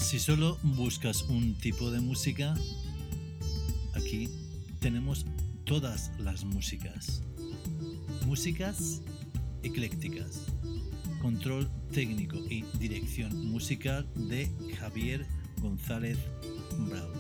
Si solo buscas un tipo de música, aquí tenemos todas las músicas. Músicas eclécticas. Control técnico y dirección musical de Javier González Bravo.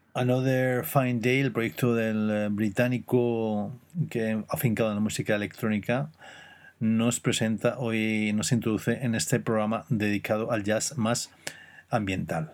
Another Fine Day, el proyecto del británico que afincado en la música electrónica, nos presenta hoy, nos introduce en este programa dedicado al jazz más ambiental.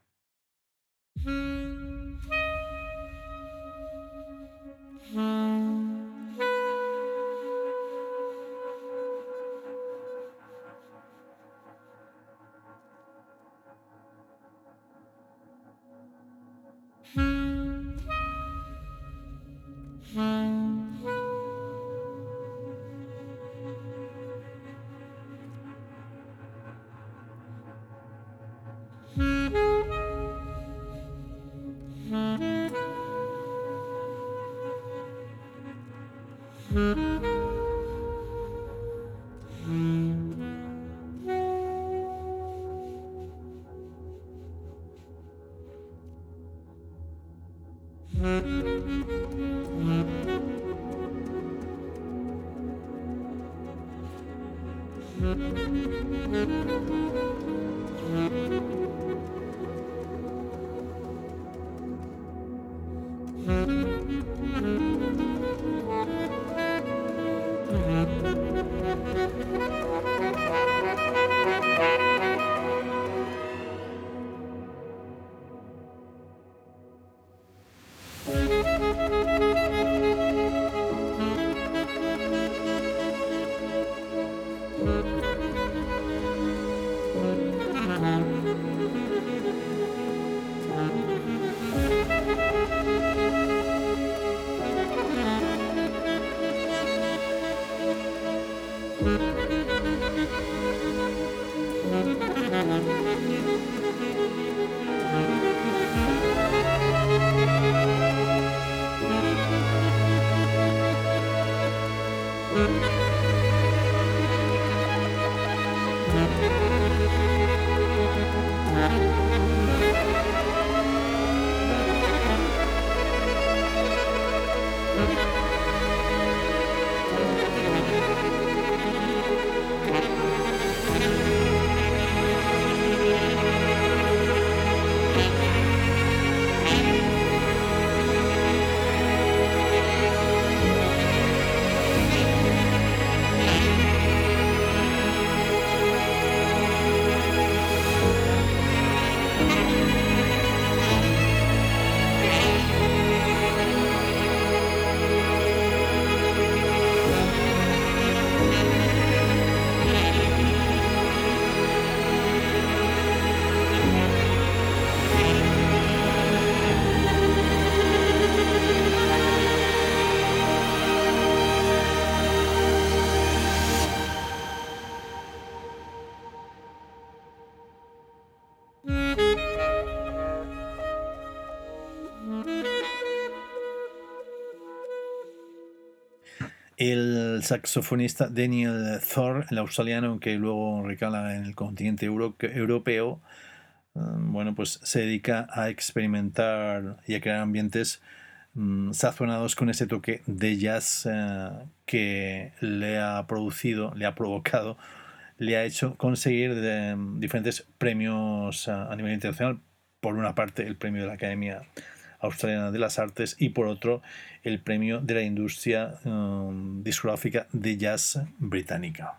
El saxofonista Daniel Thorne, el australiano que luego recala en el continente europeo, bueno, pues se dedica a experimentar y a crear ambientes sazonados con ese toque de jazz que le ha producido, le ha provocado, le ha hecho conseguir diferentes premios a nivel internacional. Por una parte, el premio de la Academia Australiana de las Artes y por otro, el premio de la industria discográfica de jazz británica.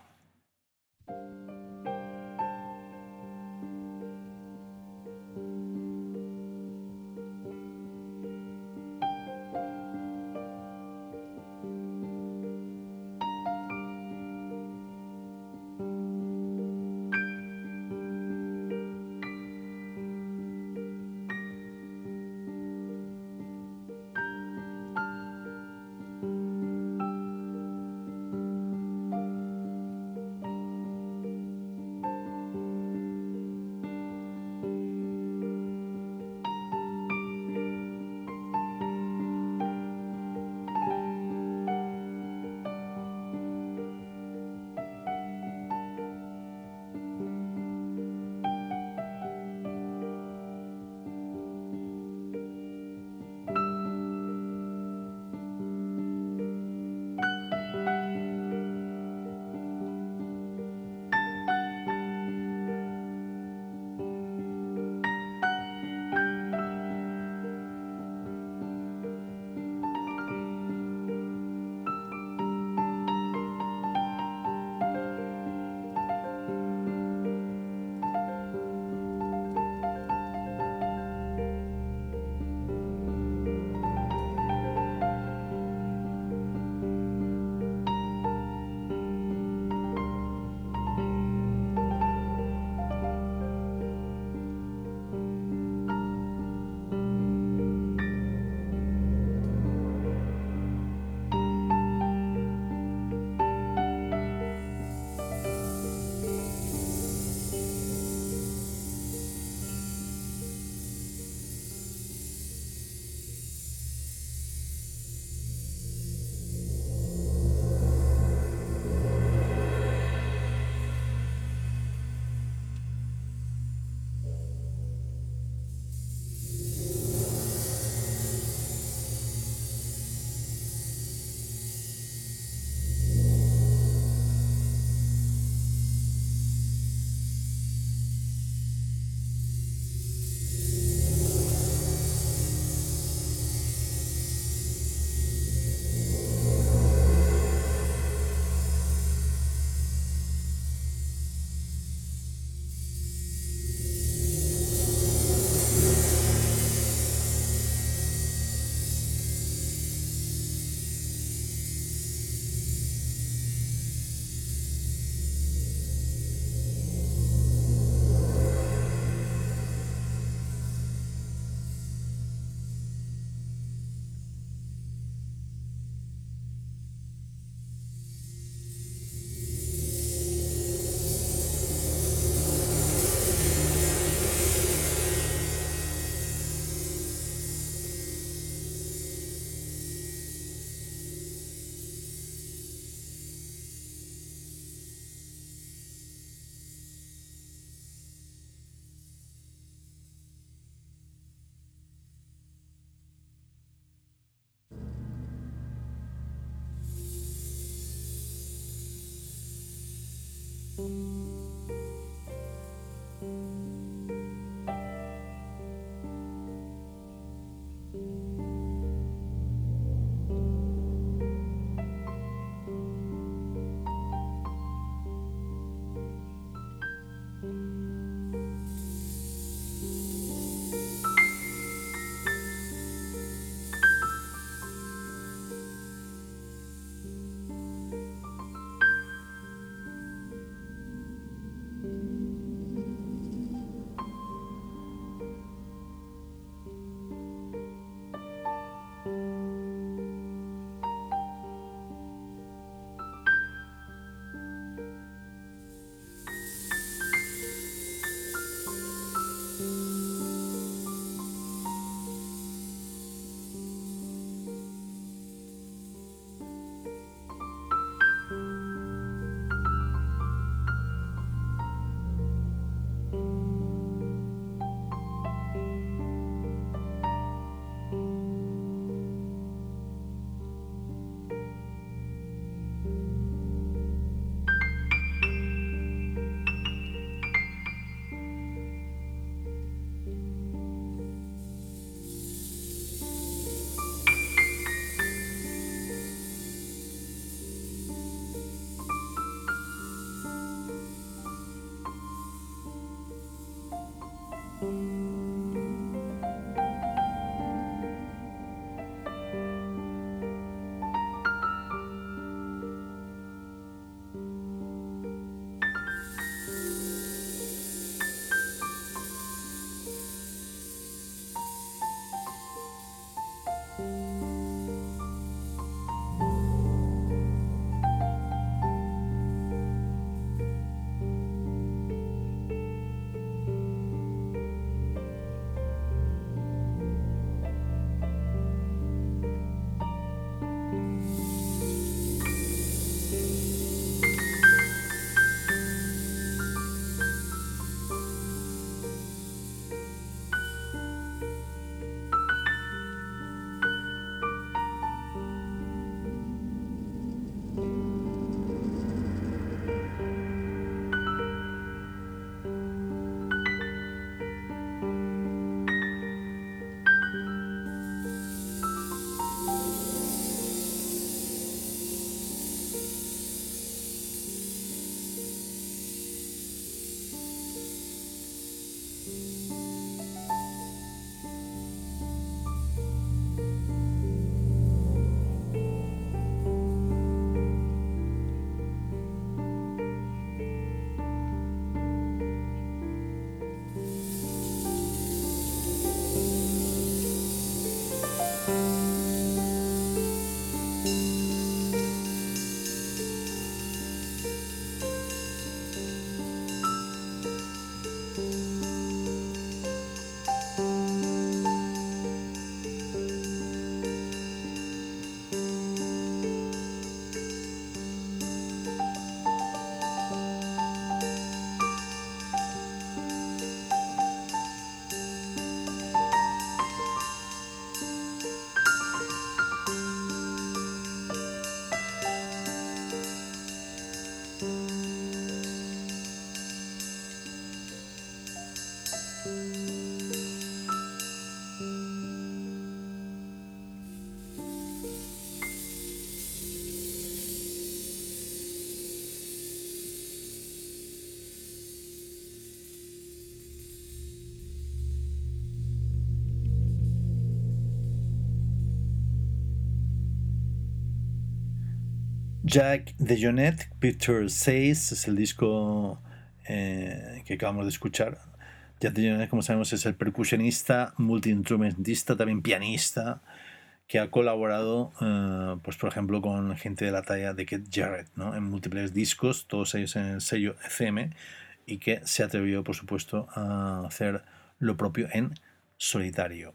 Jack DeJohnette, Picture Says, es el disco que acabamos de escuchar. Jack DeJohnette, como sabemos, es el percusionista, multiinstrumentista, también pianista, que ha colaborado, pues por ejemplo, con gente de la talla de Keith Jarrett, ¿no? En múltiples discos, todos ellos en el sello ECM, y que se atrevió, por supuesto, a hacer lo propio en solitario.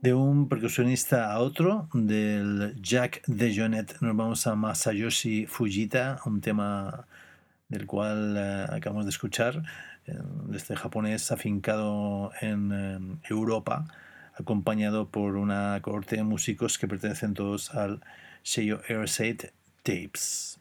De un percusionista a otro, del Jack DeJohnette, nos vamos a Masayoshi Fujita, un tema del cual acabamos de escuchar, de este japonés afincado en Europa, acompañado por una cohorte de músicos que pertenecen todos al sello Airset Tapes.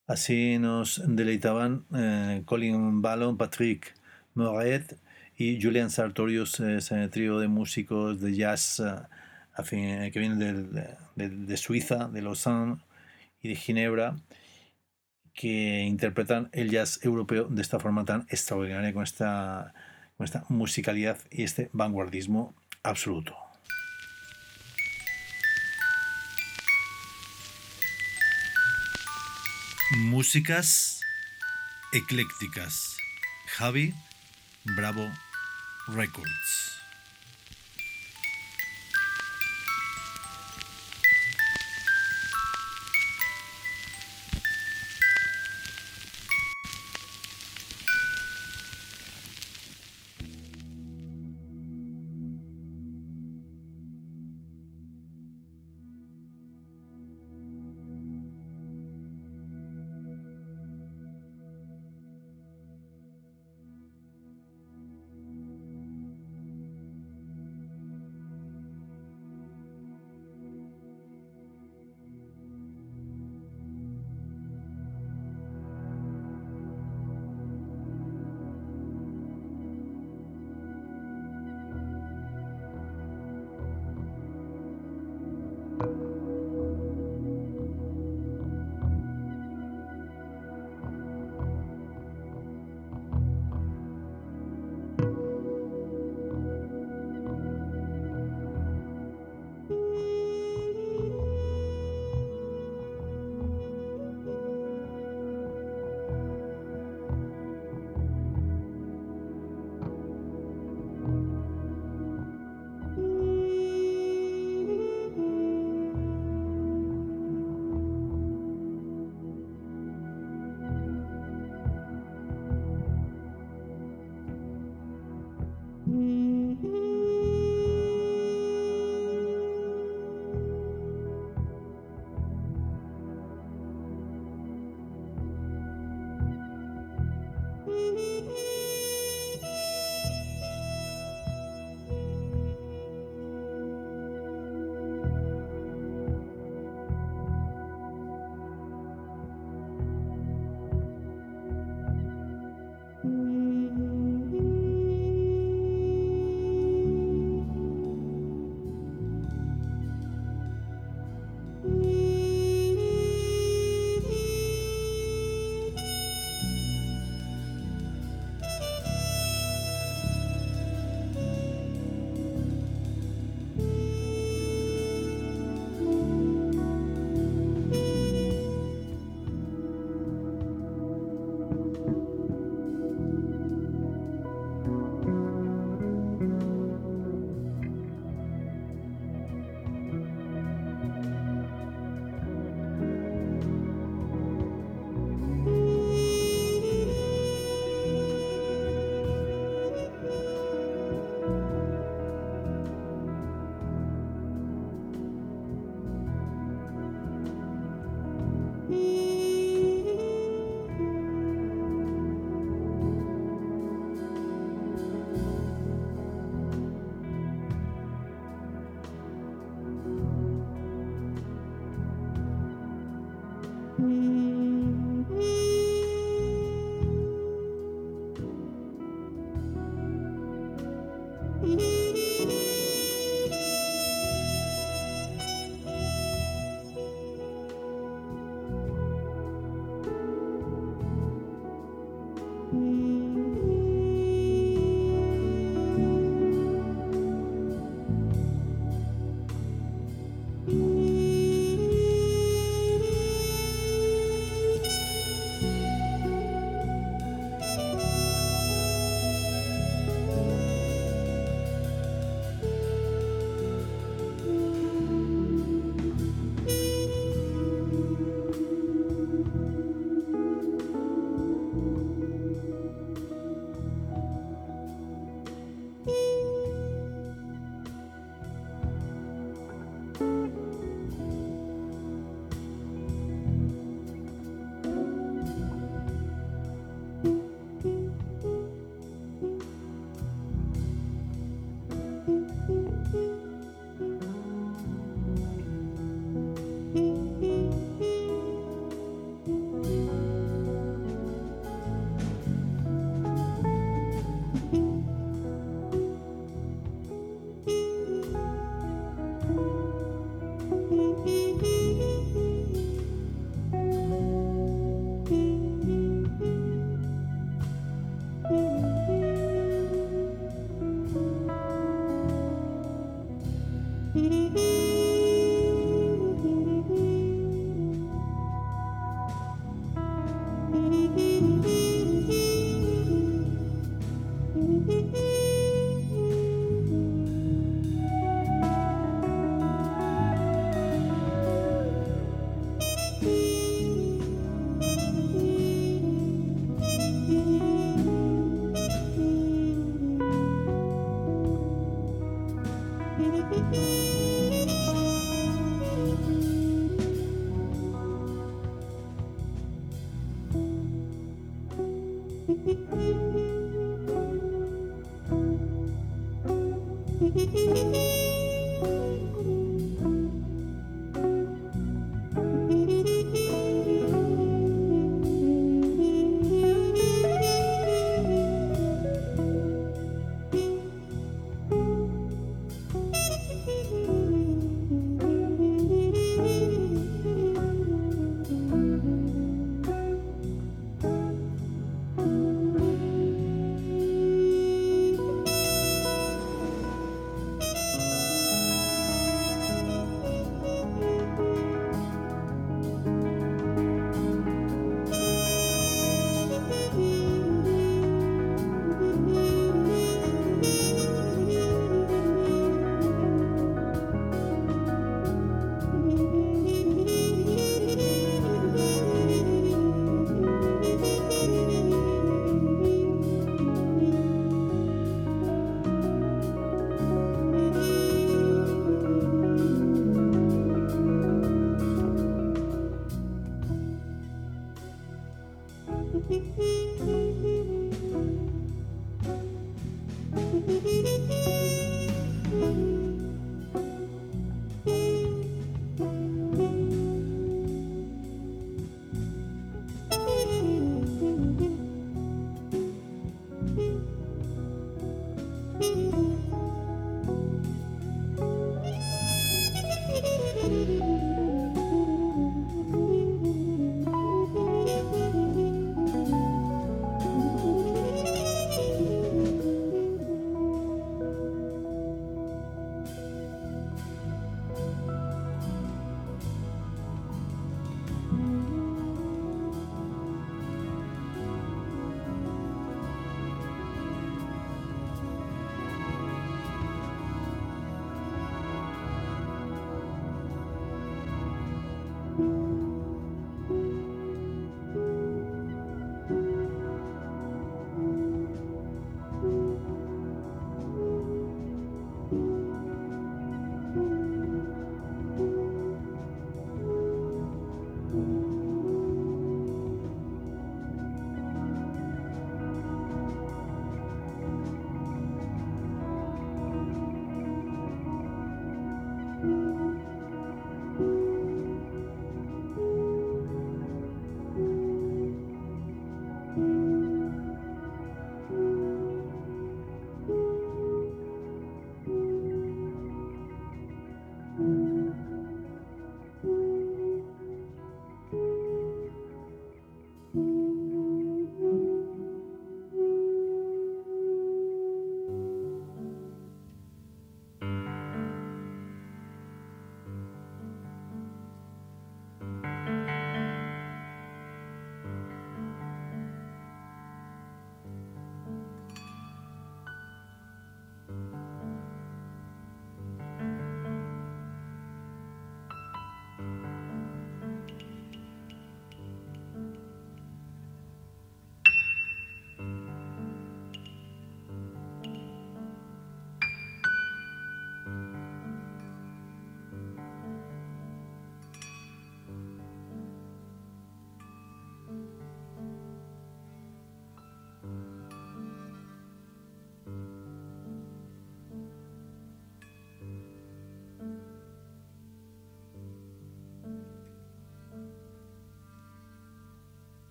Así nos deleitaban Colin Ballon, Patrick Moret y Julian Sartorius, ese trío de músicos de jazz que vienen de Suiza, de Lausanne y de Ginebra, que interpretan el jazz europeo de esta forma tan extraordinaria, con esta musicalidad y este vanguardismo absoluto. Músicas eclécticas. Javi Bravo Records.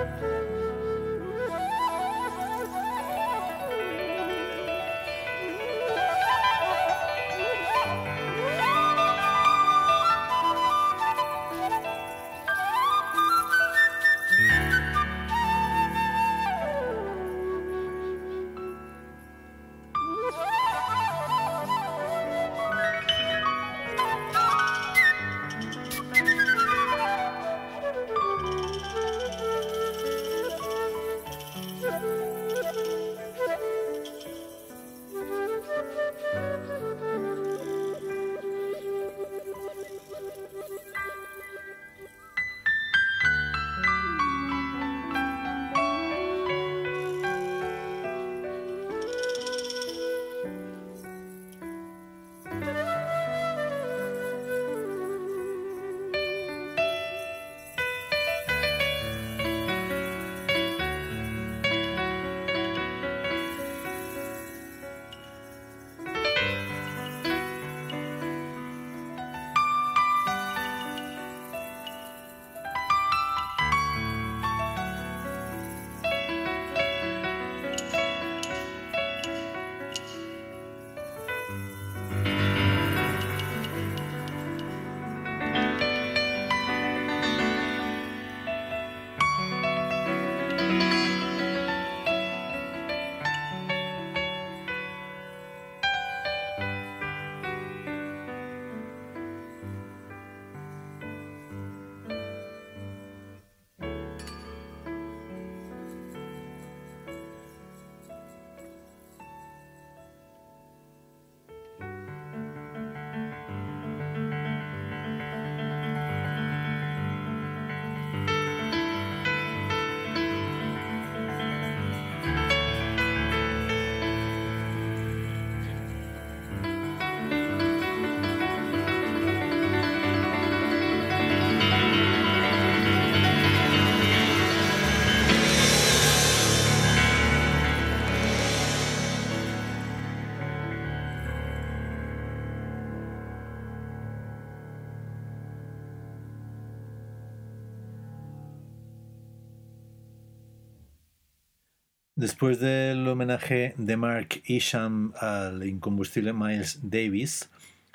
Después del homenaje de Mark Isham al incombustible Miles Davis,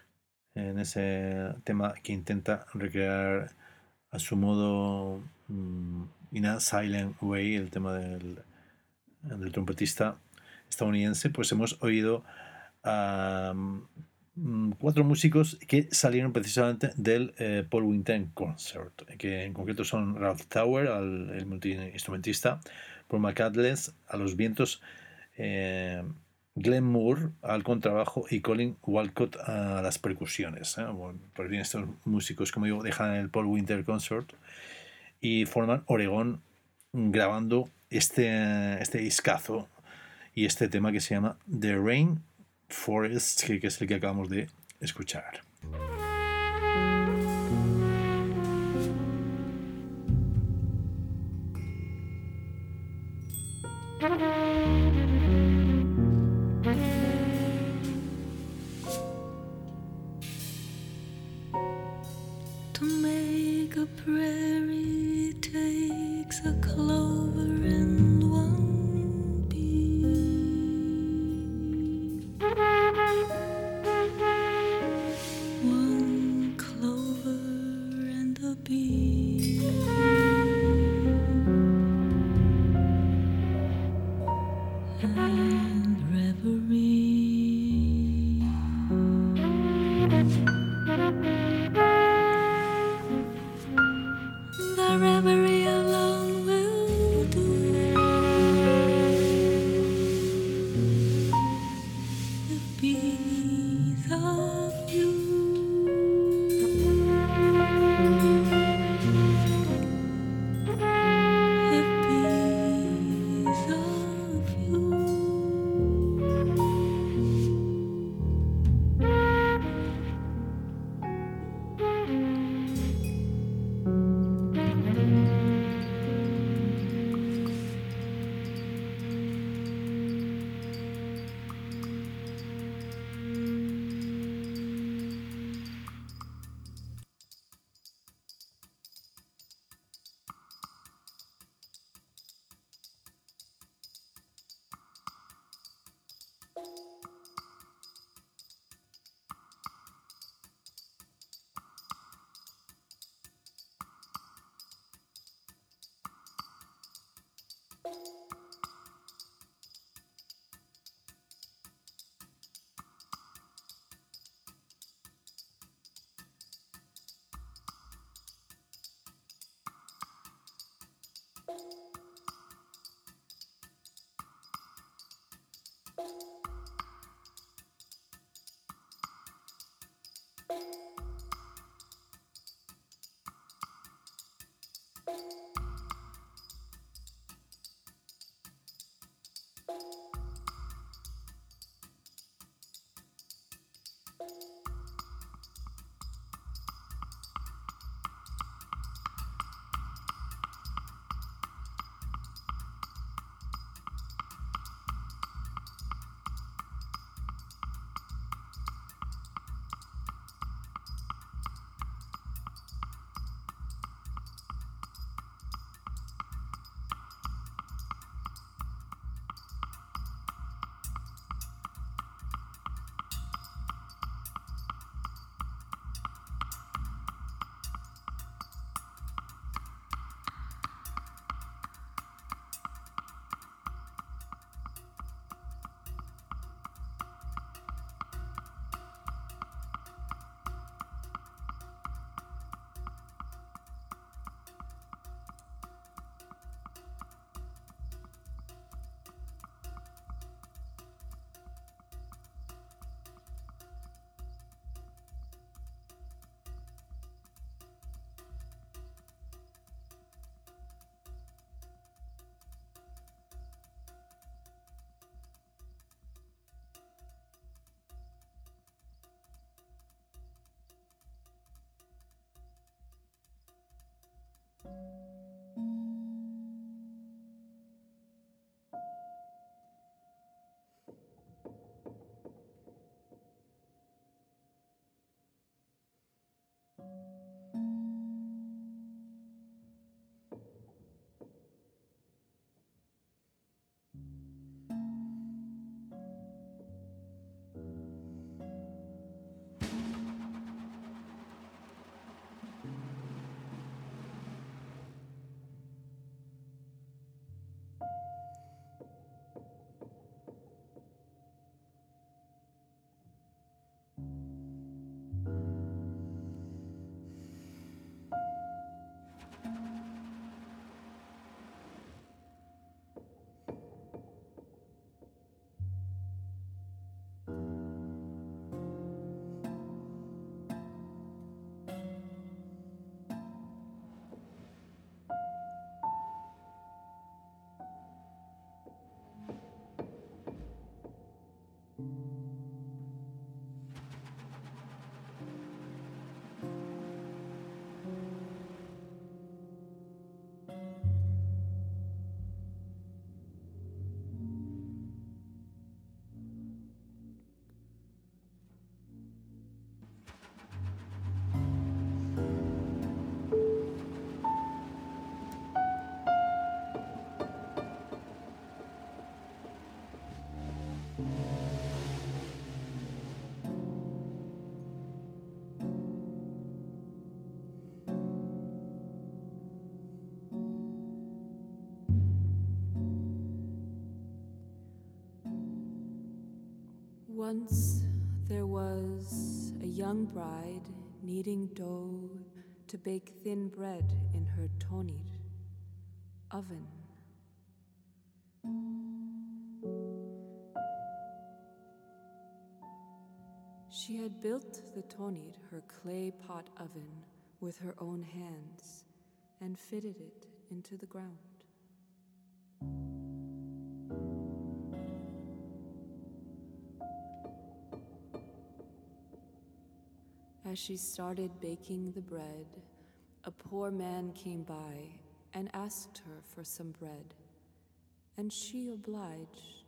en ese tema que intenta recrear a su modo In a Silent Way, el tema del trompetista estadounidense, pues hemos oído a 4 músicos que salieron precisamente del Paul Winter Concert, que en concreto son Ralph Tower, el multiinstrumentista, Paul McCandless a los vientos, Glenn Moore al contrabajo y Colin Walcott a las percusiones. Bueno, pues bien, estos músicos, como digo, dejan el Paul Winter Concert y forman Oregón grabando este discazo y este tema que se llama The Rain Forest, que es el que acabamos de escuchar. To make a prairie takes a clover and one bee. One clover and a bee. And reverie. The reverie alone will do. The bees of you. The bees of you. Once there was a young bride kneading dough to bake thin bread in her tonit oven. She had built the tonit, her clay pot oven, with her own hands and fitted it into the ground. As she started baking the bread, a poor man came by and asked her for some bread, and she obliged.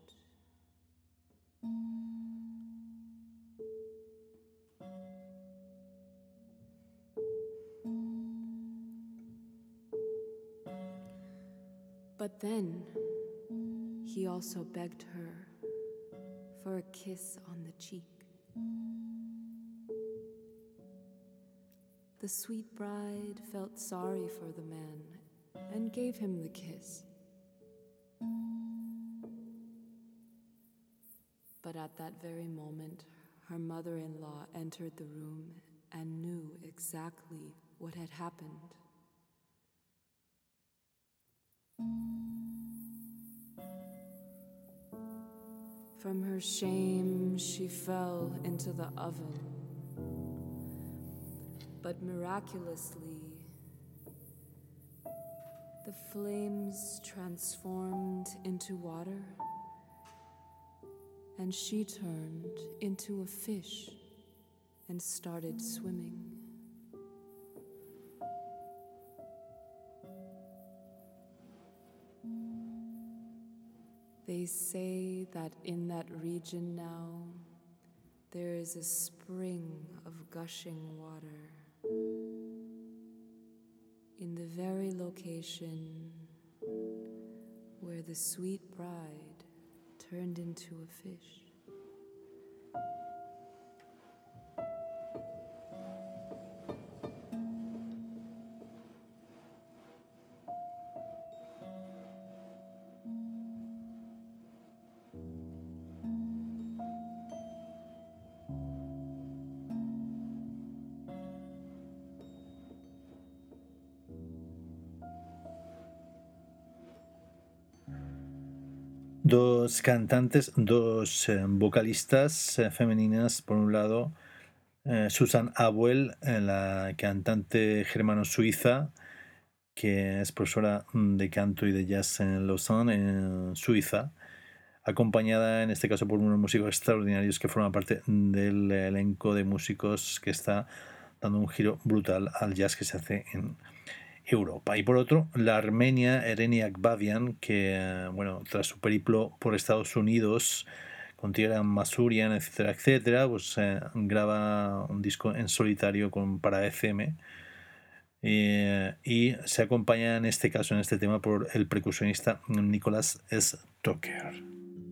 But then he also begged her for a kiss on the cheek. The sweet bride felt sorry for the man and gave him the kiss. But at that very moment, her mother-in-law entered the room and knew exactly what had happened. From her shame, she fell into the oven. But miraculously, The flames transformed into water, and she turned into a fish and started swimming. They say that in that region now, there is a spring of gushing water in the very location where the sweet bride turned into a fish. Dos cantantes, dos vocalistas femeninas, por un lado, Susan Abwell, la cantante germano-suiza, que es profesora de canto y de jazz en Lausanne, en Suiza, acompañada en este caso por unos músicos extraordinarios que forman parte del elenco de músicos que está dando un giro brutal al jazz que se hace en Europa. Y por otro, la armenia Ereni Akbabian, que bueno, tras su periplo por Estados Unidos con Tigran Masurian, etcétera, etcétera, pues graba un disco en solitario para ECM, y se acompaña en este caso, en este tema, por el percusionista Nicholas S. Tucker.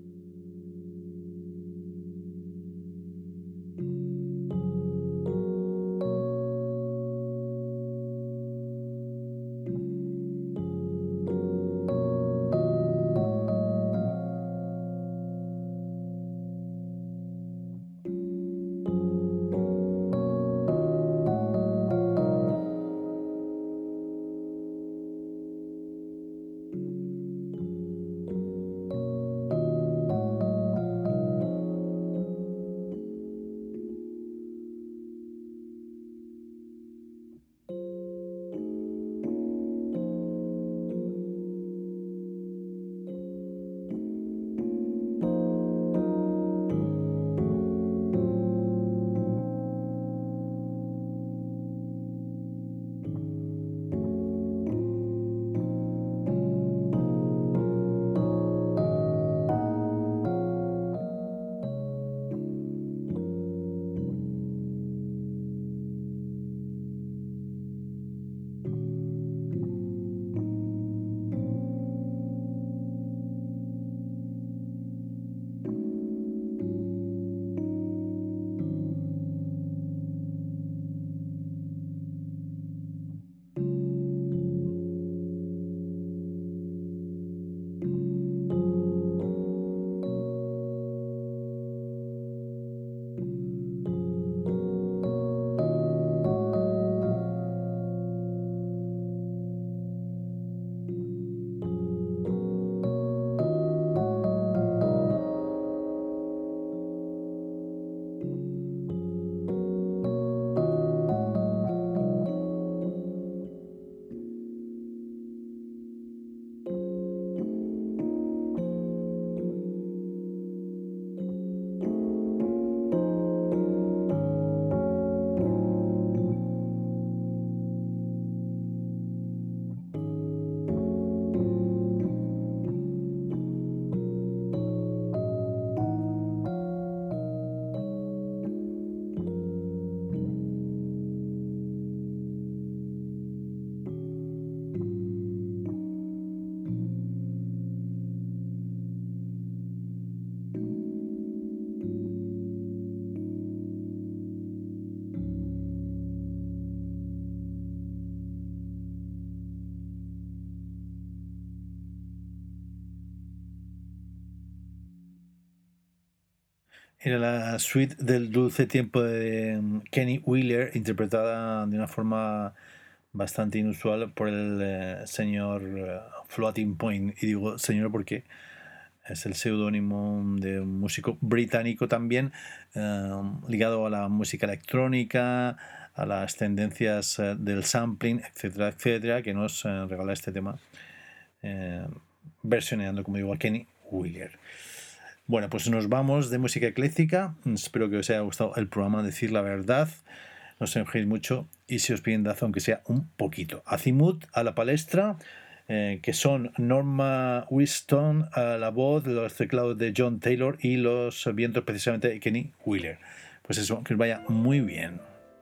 Era la suite del Dulce Tiempo de Kenny Wheeler, interpretada de una forma bastante inusual por el señor Floating Point. Y digo señor porque es el seudónimo de un músico británico también, ligado a la música electrónica, a las tendencias del sampling, etcétera, etcétera, que nos regala este tema, versioneando, como digo, a Kenny Wheeler. Bueno, pues nos vamos de música ecléctica. Espero que os haya gustado el programa Decir la Verdad. No os enojéis mucho y si os piden dazo, aunque sea un poquito. Azimut a la palestra, que son Norma Winston a la voz, los teclados de John Taylor y los vientos precisamente de Kenny Wheeler. Pues eso, que os vaya muy bien.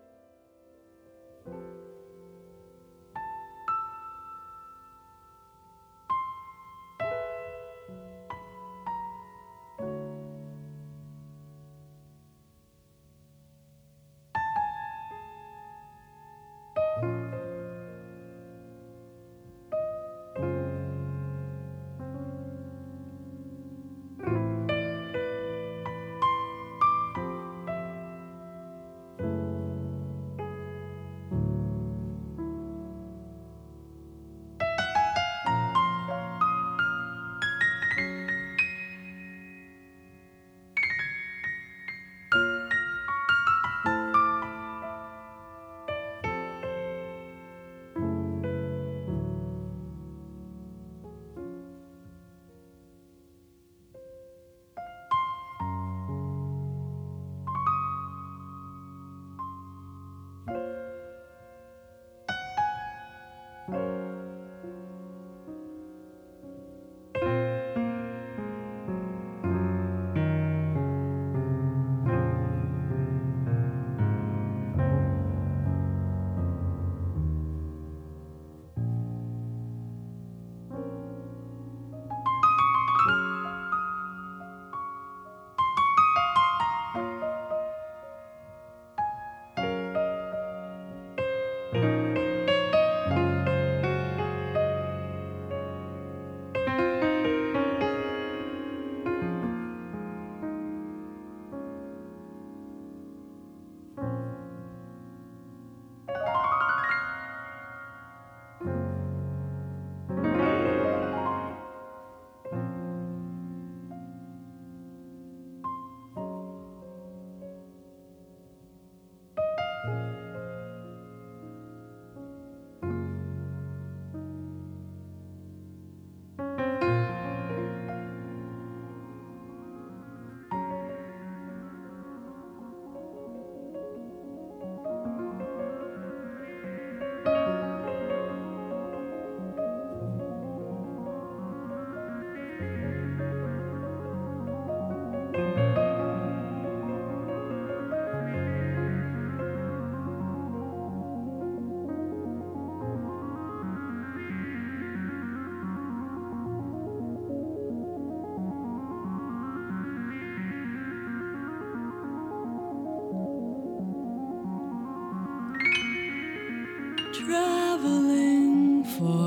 Traveling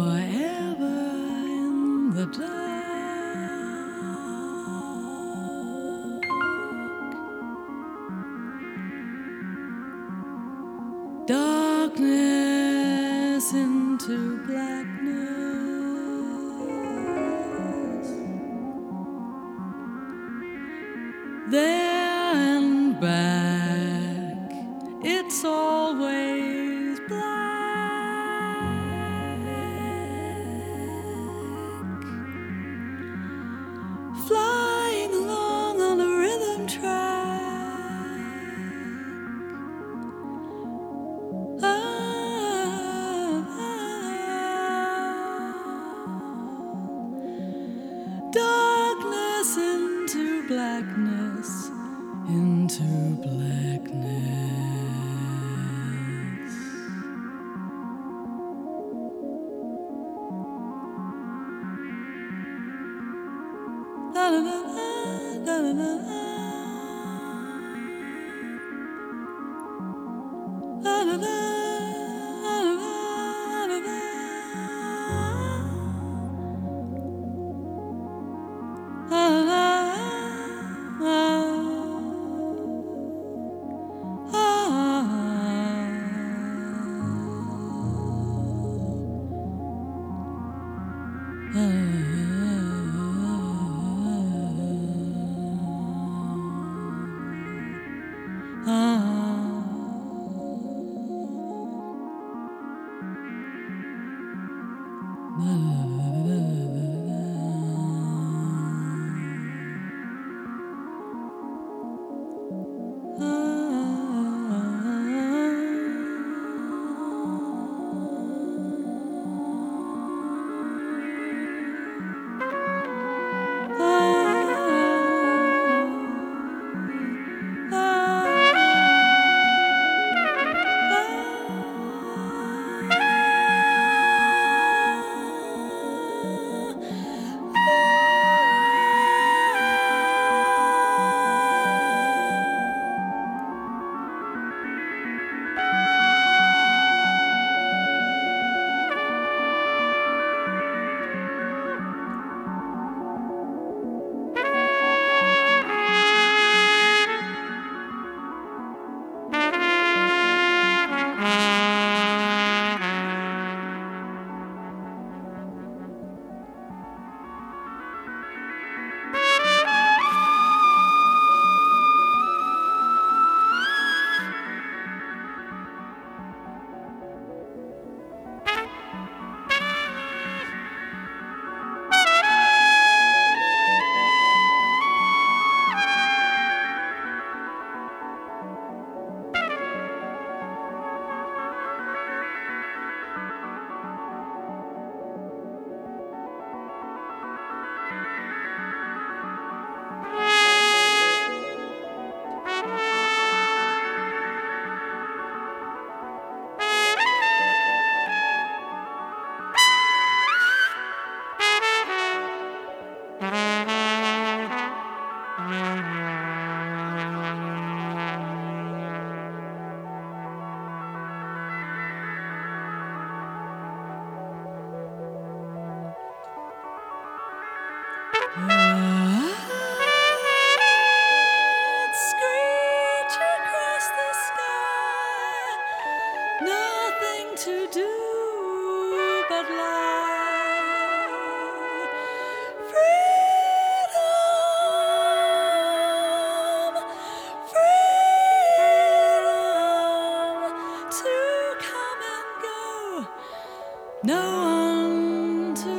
forever in the dark. Darkness into blackness. There and back, it's always black. Flying along on a rhythm track. Darkness into blackness, into blackness. La la la la la la la la la. Screech across the sky, nothing to do but lie. Freedom, freedom to come and go. No one to